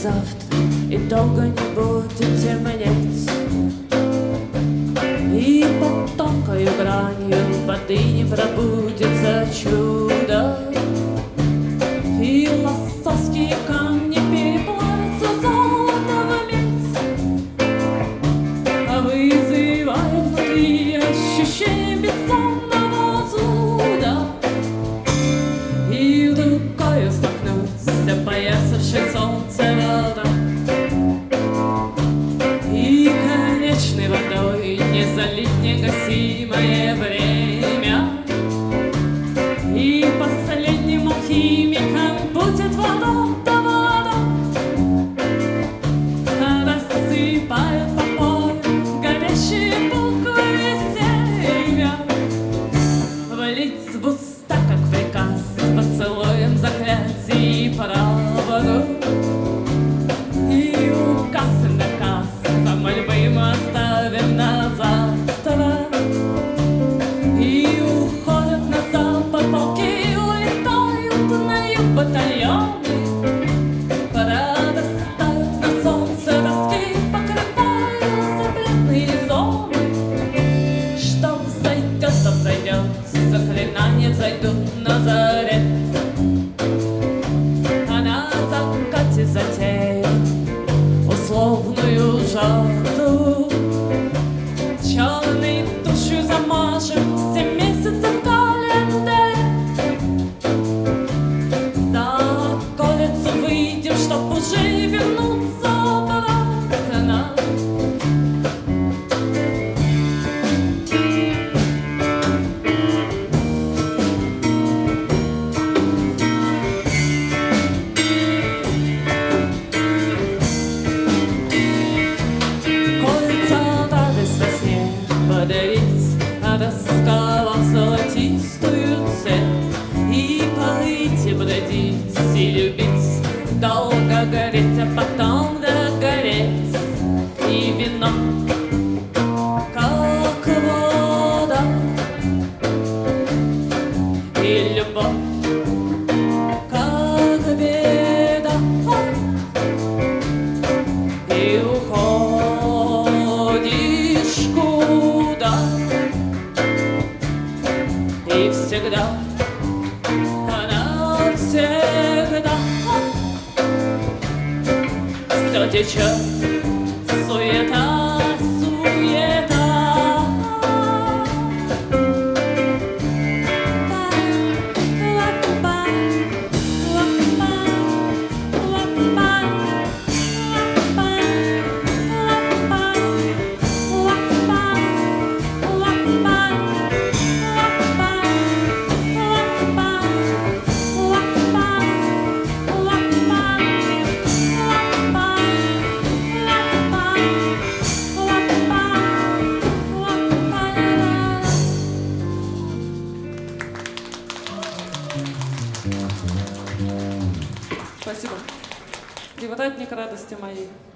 завтра, и долго не будет темнеть. И под тонкою гранью воды не пробудется чудо. Философские камни переплавятся в золотого медь, вызывая внутри ощущение бессонного зуда. И рукою смахнуть опоясавшей солнце вода, и конечной водой не залить негасимое время. И последним алхимиком будет вода, да вода, рассыпает по полю горящие буквы семя. Влить в уста, как приказ, поцелуем заклятий и правду. И указ и наказ, а мольбы мы оставим на завтра. И уходят на запад полки, улетают на юг батальоны. Парады ставят на солнце доски, покрывая запретные зоны. Что взойдет, то взойдет, заклинания взойдут на заре. А на закате затея условную жатву. Черной тушью замажем все месяцы в календаре. За околицу выйдем, чтоб уже вернуться обратно. Подарить, отосковав золотистую цепь. И плыть, и бродить, и любить, долго гореть, а потом догореть. И вино, как вода, и любовь, как беда. И уходишь куда, и всегда, навсегда все течет, суета, суета. Спасибо. Привратник радости моей.